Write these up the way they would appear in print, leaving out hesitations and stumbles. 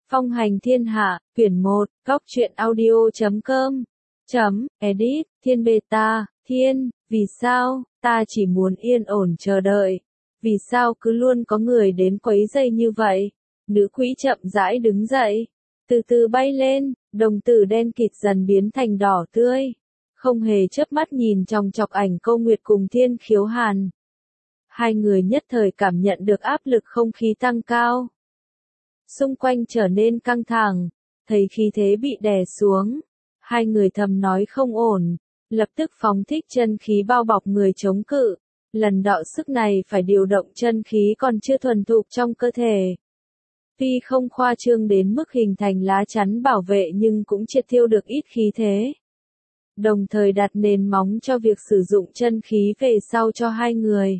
Phong hành thiên hạ, quyển 1, góc truyện audio.com. Edit, Thiên Beta, Thiên, vì sao, ta chỉ muốn yên ổn chờ đợi. Vì sao cứ luôn có người đến quấy rầy như vậy? Nữ quỷ chậm rãi đứng dậy, từ từ bay lên, đồng tử đen kịt dần biến thành đỏ tươi. Không hề chớp mắt nhìn trong chọc ảnh Câu Nguyệt cùng Thiên Khiếu Hàn. Hai người nhất thời cảm nhận được áp lực không khí tăng cao. Xung quanh trở nên căng thẳng, thấy khí thế bị đè xuống. Hai người thầm nói không ổn, lập tức phóng thích chân khí bao bọc người chống cự. Lần đọ sức này phải điều động chân khí còn chưa thuần thục trong cơ thể. Tuy không khoa trương đến mức hình thành lá chắn bảo vệ nhưng cũng triệt tiêu được ít khí thế. Đồng thời đặt nền móng cho việc sử dụng chân khí về sau cho hai người.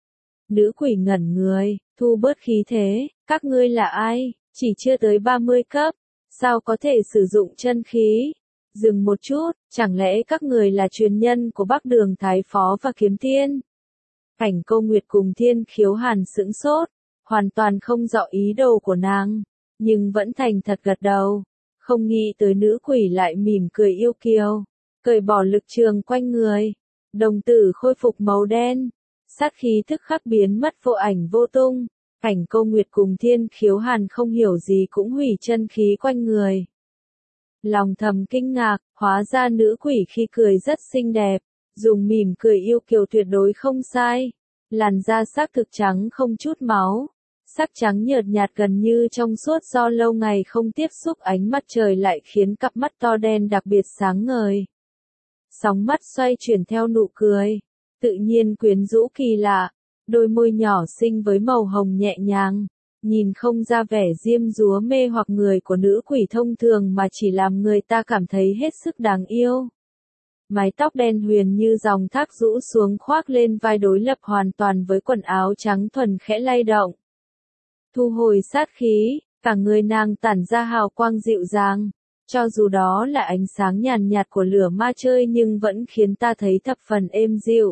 Nữ quỷ ngẩn người, thu bớt khí thế, các ngươi là ai, chỉ chưa tới 30 cấp, sao có thể sử dụng chân khí? Dừng một chút, chẳng lẽ các người là truyền nhân của Bắc Đường Thái Phó và Kiếm Tiên? Cảnh Câu Nguyệt cùng Thiên Khiếu Hàn sững sốt, hoàn toàn không rõ ý đồ của nàng, nhưng vẫn thành thật gật đầu, không nghĩ tới nữ quỷ lại mỉm cười yêu kiều, cởi bỏ lực trường quanh người, đồng tử khôi phục màu đen, sát khí tức khắc biến mất vô ảnh vô tung. Cảnh Câu Nguyệt cùng Thiên Khiếu Hàn không hiểu gì cũng hủy chân khí quanh người. Lòng thầm kinh ngạc, hóa ra nữ quỷ khi cười rất xinh đẹp, dùng mỉm cười yêu kiều tuyệt đối không sai. Làn da xác thực trắng không chút máu, sắc trắng nhợt nhạt gần như trong suốt do lâu ngày không tiếp xúc ánh mặt trời lại khiến cặp mắt to đen đặc biệt sáng ngời. Sóng mắt xoay chuyển theo nụ cười, tự nhiên quyến rũ kỳ lạ. Đôi môi nhỏ xinh với màu hồng nhẹ nhàng, nhìn không ra vẻ diêm dúa mê hoặc người của nữ quỷ thông thường mà chỉ làm người ta cảm thấy hết sức đáng yêu. Mái tóc đen huyền như dòng thác rũ xuống khoác lên vai đối lập hoàn toàn với quần áo trắng thuần khẽ lay động. Thu hồi sát khí, cả người nàng tản ra hào quang dịu dàng, cho dù đó là ánh sáng nhàn nhạt của lửa ma chơi nhưng vẫn khiến ta thấy thập phần êm dịu.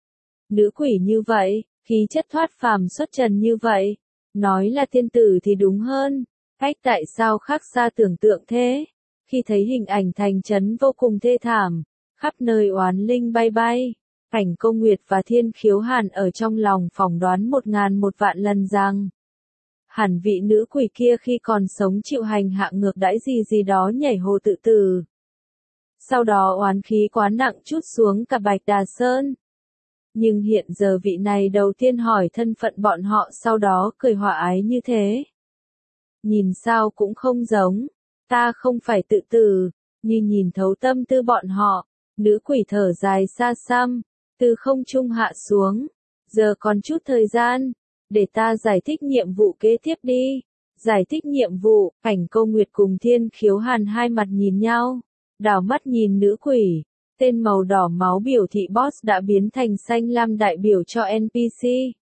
Nữ quỷ như vậy, khí chất thoát phàm xuất trần như vậy, nói là tiên tử thì đúng hơn, cách tại sao khác xa tưởng tượng thế, khi thấy hình ảnh thành trấn vô cùng thê thảm, khắp nơi oán linh bay bay, Cảnh Câu Nguyệt và Thiên Khiếu Hàn ở trong lòng phỏng đoán 1000 lần rằng, hẳn vị nữ quỷ kia khi còn sống chịu hành hạ ngược đãi gì đó nhảy hồ tự tử. Sau đó oán khí quá nặng trút xuống cả Bạch Đà Sơn. Nhưng hiện giờ vị này đầu tiên hỏi thân phận bọn họ sau đó cười hòa ái như thế. Nhìn sao cũng không giống, ta không phải tự tử, như nhìn thấu tâm tư bọn họ, nữ quỷ thở dài xa xăm, từ không trung hạ xuống, giờ còn chút thời gian, để ta giải thích nhiệm vụ kế tiếp đi. Giải thích nhiệm vụ, Cảnh Câu Nguyệt cùng Thiên Khiếu Hàn hai mặt nhìn nhau, đảo mắt nhìn nữ quỷ. Tên màu đỏ máu biểu thị boss đã biến thành xanh lam đại biểu cho NPC.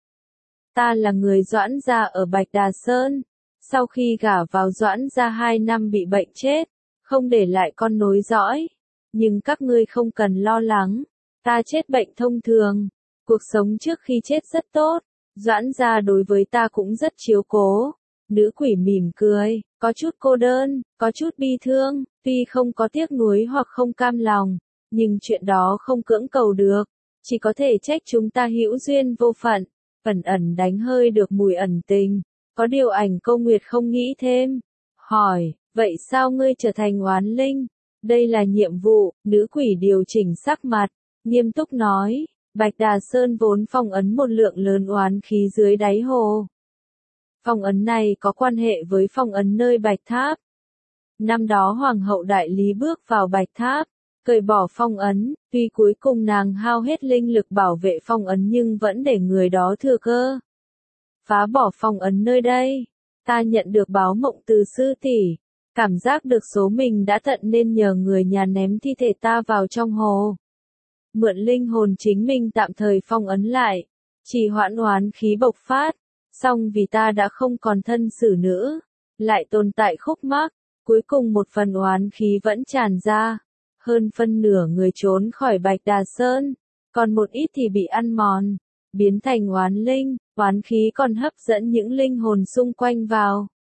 Ta là người Doãn gia ở Bạch Đà Sơn. Sau khi gả vào Doãn gia 2 năm bị bệnh chết, không để lại con nối dõi. Nhưng các ngươi không cần lo lắng. Ta chết bệnh thông thường. Cuộc sống trước khi chết rất tốt. Doãn gia đối với ta cũng rất chiếu cố. Nữ quỷ mỉm cười, có chút cô đơn, có chút bi thương, tuy không có tiếc nuối hoặc không cam lòng. Nhưng chuyện đó không cưỡng cầu được, chỉ có thể trách chúng ta hữu duyên vô phận, ẩn ẩn đánh hơi được mùi ẩn tình. Có điều Ảnh Câu Nguyệt không nghĩ thêm, hỏi, vậy sao ngươi trở thành oán linh? Đây là nhiệm vụ, nữ quỷ điều chỉnh sắc mặt, nghiêm túc nói, Bạch Đà Sơn vốn phong ấn một lượng lớn oán khí dưới đáy hồ. Phong ấn này có quan hệ với phong ấn nơi Bạch Tháp. Năm đó Hoàng hậu Đại Lý bước vào Bạch Tháp, cởi bỏ phong ấn, tuy cuối cùng nàng hao hết linh lực bảo vệ phong ấn nhưng vẫn để người đó thừa cơ. Phá bỏ phong ấn nơi đây, ta nhận được báo mộng từ sư tỷ, cảm giác được số mình đã tận nên nhờ người nhà ném thi thể ta vào trong hồ. Mượn linh hồn chính mình tạm thời phong ấn lại, chỉ hoãn oán khí bộc phát, song vì ta đã không còn thân xử nữa, lại tồn tại khúc mắc, cuối cùng một phần oán khí vẫn tràn ra. Hơn phân nửa người trốn khỏi Bạch Đà Sơn, còn một ít thì bị ăn mòn, biến thành oán linh, oán khí còn hấp dẫn những linh hồn xung quanh vào.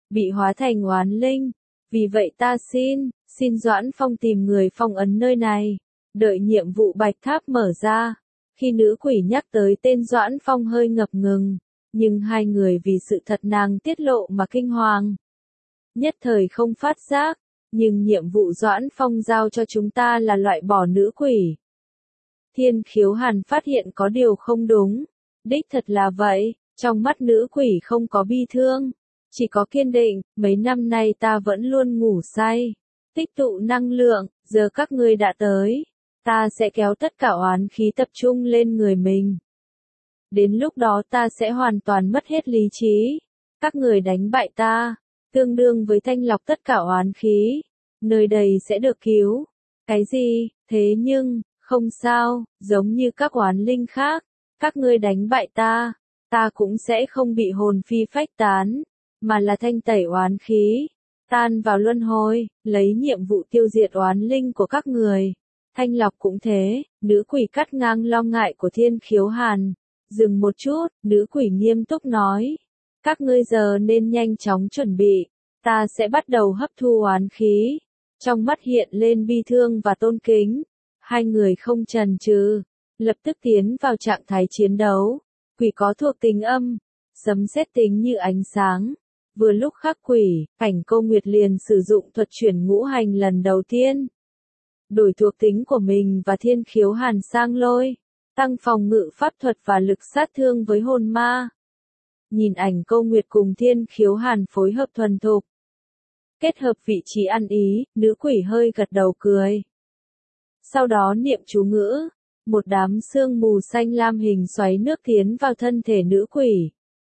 bị hóa thành oán linh. Vì vậy ta xin Doãn Phong tìm người phong ấn nơi này, đợi nhiệm vụ bạch tháp mở ra. Khi nữ quỷ nhắc tới tên Doãn Phong hơi ngập ngừng, nhưng hai người vì sự thật nàng tiết lộ mà kinh hoàng. Nhất thời không phát giác, nhưng nhiệm vụ Doãn Phong giao cho chúng ta là loại bỏ nữ quỷ. Thiên Khiếu Hàn phát hiện có điều không đúng, đích thật là vậy, trong mắt nữ quỷ không có bi thương, chỉ có kiên định. Mấy năm nay ta vẫn luôn ngủ say, tích tụ năng lượng, giờ các ngươi đã tới, ta sẽ kéo tất cả oán khí tập trung lên người mình. Đến lúc đó ta sẽ hoàn toàn mất hết lý trí, các người đánh bại ta, tương đương với thanh lọc tất cả oán khí, nơi đây sẽ được cứu. Cái gì? Thế nhưng, không sao, giống như các oán linh khác, các ngươi đánh bại ta, ta cũng sẽ không bị hồn phi phách tán, mà là thanh tẩy oán khí, tan vào luân hồi, lấy nhiệm vụ tiêu diệt oán linh của các người. Thanh lọc cũng thế. Nữ quỷ cắt ngang lo ngại của Thiên Khiếu Hàn. Dừng một chút, nữ quỷ nghiêm túc nói. Các ngươi giờ nên nhanh chóng chuẩn bị, ta sẽ bắt đầu hấp thu oán khí. Trong mắt hiện lên bi thương và tôn kính. Hai người không chần chừ, lập tức tiến vào trạng thái chiến đấu. Quỷ có thuộc tính âm, sấm sét tính như ánh sáng. Vừa lúc khắc quỷ, Cảnh Câu Nguyệt liền sử dụng thuật chuyển ngũ hành lần đầu tiên. Đổi thuộc tính của mình và Thiên Khiếu Hàn sang lôi, tăng phòng ngự pháp thuật và lực sát thương với hồn ma. Nhìn Ảnh Câu Nguyệt cùng Thiên Khiếu Hàn phối hợp thuần thục, kết hợp vị trí ăn ý, nữ quỷ hơi gật đầu cười. Sau đó niệm chú ngữ, một đám sương mù xanh lam hình xoáy nước tiến vào thân thể nữ quỷ.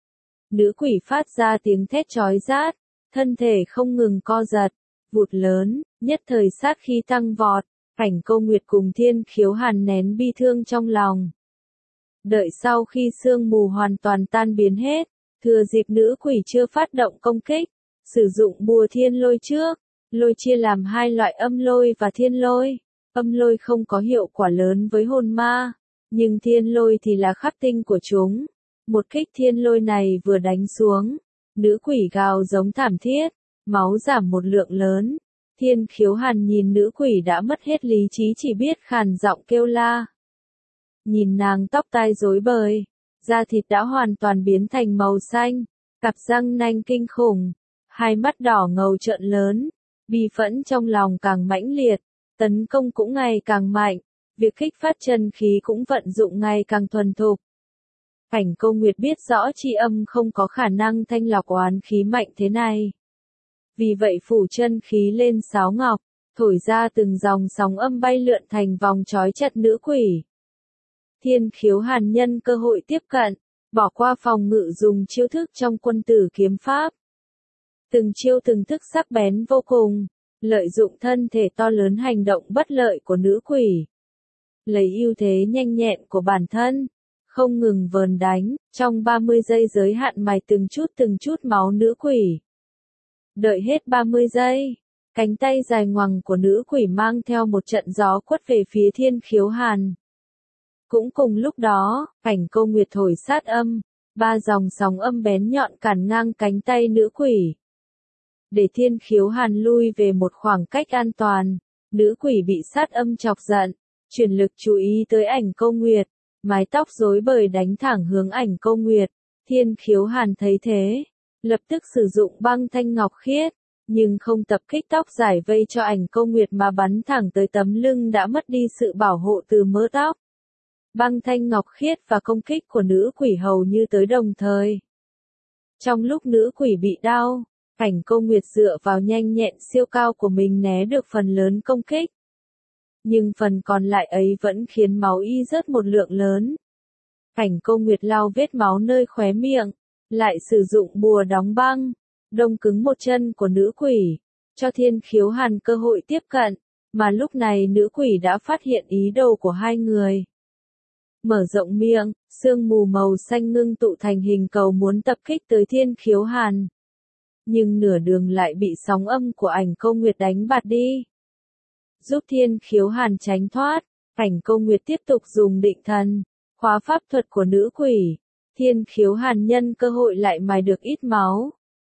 Nữ quỷ phát ra tiếng thét chói rát, thân thể không ngừng co giật, vụt lớn, nhất thời sát khí tăng vọt. Cảnh Câu Nguyệt cùng Thiên Khiếu Hàn nén bi thương trong lòng. Đợi sau khi sương mù hoàn toàn tan biến hết, thừa dịp nữ quỷ chưa phát động công kích, sử dụng bùa thiên lôi trước. Lôi chia làm hai loại âm lôi và thiên lôi. Âm lôi không có hiệu quả lớn với hồn ma, nhưng thiên lôi thì là khắc tinh của chúng. Một kích thiên lôi này vừa đánh xuống, nữ quỷ gào giống thảm thiết, máu giảm một lượng lớn. Thiên Khiếu Hàn nhìn nữ quỷ đã mất hết lý trí chỉ biết khàn giọng kêu la. Nhìn nàng tóc tai rối bời, da thịt đã hoàn toàn biến thành màu xanh, cặp răng nanh kinh khủng, hai mắt đỏ ngầu trợn lớn, bi phẫn trong lòng càng mãnh liệt, tấn công cũng ngày càng mạnh, việc kích phát chân khí cũng vận dụng ngày càng thuần thục. Cảnh Câu Nguyệt biết rõ chi âm không có khả năng thanh lọc oán khí mạnh thế này. Vì vậy phủ chân khí lên sáo ngọc, thổi ra từng dòng sóng âm bay lượn thành vòng trói chặt nữ quỷ. Thiên Khiếu Hàn nhân cơ hội tiếp cận, bỏ qua phòng ngự dùng chiêu thức trong quân tử kiếm pháp. Từng chiêu từng thức sắc bén vô cùng, lợi dụng thân thể to lớn hành động bất lợi của nữ quỷ. Lấy ưu thế nhanh nhẹn của bản thân, không ngừng vờn đánh, trong 30 giây giới hạn mài từng chút máu nữ quỷ. Đợi hết 30 giây, cánh tay dài ngoằng của nữ quỷ mang theo một trận gió quất về phía Thiên Khiếu Hàn. Cũng cùng lúc đó, Cảnh Câu Nguyệt thổi sát âm, 3 dòng sóng âm bén nhọn cản ngang cánh tay nữ quỷ. Để Thiên Khiếu Hàn lui về một khoảng cách an toàn, nữ quỷ bị sát âm chọc giận, chuyển lực chú ý tới Ảnh Câu Nguyệt, mái tóc rối bời đánh thẳng hướng Ảnh Câu Nguyệt. Thiên Khiếu Hàn thấy thế, lập tức sử dụng băng thanh ngọc khiết, nhưng không tập kích tóc giải vây cho Ảnh Câu Nguyệt mà bắn thẳng tới tấm lưng đã mất đi sự bảo hộ từ mớ tóc. Băng thanh ngọc khiết và công kích của nữ quỷ hầu như tới đồng thời. Trong lúc nữ quỷ bị đau, Cảnh Câu Nguyệt dựa vào nhanh nhẹn siêu cao của mình né được phần lớn công kích. Nhưng phần còn lại ấy vẫn khiến máu y rớt một lượng lớn. Cảnh Câu Nguyệt lau vết máu nơi khóe miệng, lại sử dụng bùa đóng băng, đông cứng một chân của nữ quỷ, cho Thiên Khiếu Hàn cơ hội tiếp cận, mà lúc này nữ quỷ đã phát hiện ý đồ của hai người. Mở rộng miệng, sương mù màu xanh ngưng tụ thành hình cầu muốn tập kích tới Thiên Khiếu Hàn. Nhưng nửa đường lại bị sóng âm của Ảnh Câu Nguyệt đánh bạt đi. Giúp Thiên Khiếu Hàn tránh thoát, Ảnh Câu Nguyệt tiếp tục dùng định thần, khóa pháp thuật của nữ quỷ. Thiên Khiếu Hàn nhân cơ hội lại mài được ít máu,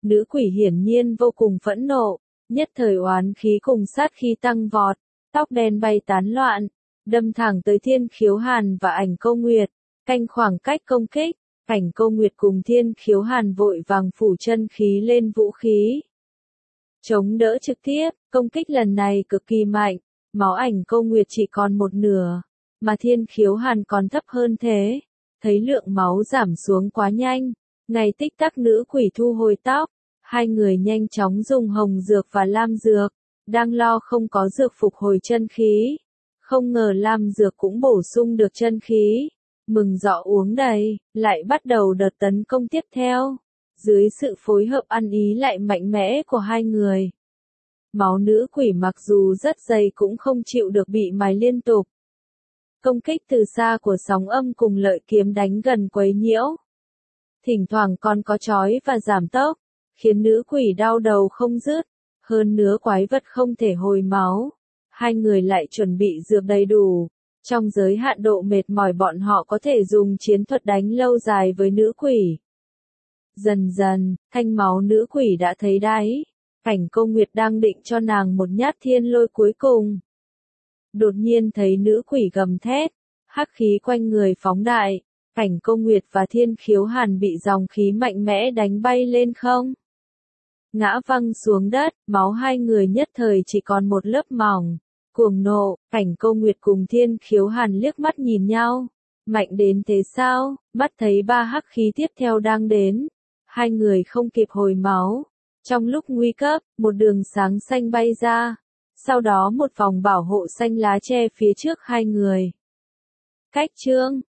Nữ quỷ hiển nhiên vô cùng phẫn nộ, nhất thời oán khí cùng sát khí tăng vọt, tóc đen bay tán loạn, đâm thẳng tới Thiên Khiếu Hàn và Ảnh Câu Nguyệt, canh khoảng cách công kích. Ảnh Câu Nguyệt cùng Thiên Khiếu Hàn vội vàng phủ chân khí lên vũ khí, chống đỡ trực tiếp. Công kích lần này cực kỳ mạnh, máu Ảnh Câu Nguyệt chỉ còn một nửa, mà Thiên Khiếu Hàn còn thấp hơn thế. Thấy lượng máu giảm xuống quá nhanh, ngay tích tắc nữ quỷ thu hồi tóc, hai người nhanh chóng dùng hồng dược và lam dược, đang lo không có dược phục hồi chân khí. Không ngờ lam dược cũng bổ sung được chân khí, mừng rỡ uống đầy, lại bắt đầu đợt tấn công tiếp theo. Dưới sự phối hợp ăn ý lại mạnh mẽ của hai người, máu nữ quỷ mặc dù rất dày cũng không chịu được bị mài liên tục. Công kích từ xa của sóng âm cùng lợi kiếm đánh gần quấy nhiễu. Thỉnh thoảng còn có chói và giảm tốc, khiến nữ quỷ đau đầu không dứt. Hơn nữa quái vật không thể hồi máu. Hai người lại chuẩn bị dược đầy đủ. Trong giới hạn độ mệt mỏi bọn họ có thể dùng chiến thuật đánh lâu dài với nữ quỷ. Dần dần, thanh máu nữ quỷ đã thấy đáy. Ảnh Câu Nguyệt đang định cho nàng một nhát thiên lôi cuối cùng. Đột nhiên thấy nữ quỷ gầm thét, hắc khí quanh người phóng đại, Ảnh Câu Nguyệt và Thiên Khiếu Hàn bị dòng khí mạnh mẽ đánh bay lên không. Ngã văng xuống đất, máu hai người nhất thời chỉ còn một lớp mỏng. Cuồng nộ, Ảnh Câu Nguyệt cùng Thiên Khiếu Hàn liếc mắt nhìn nhau. Mạnh đến thế sao? Mắt thấy ba hắc khí tiếp theo đang đến. Hai người không kịp hồi máu. Trong lúc nguy cấp, một đường sáng xanh bay ra. Sau đó một vòng bảo hộ xanh lá che phía trước hai người. Cách chương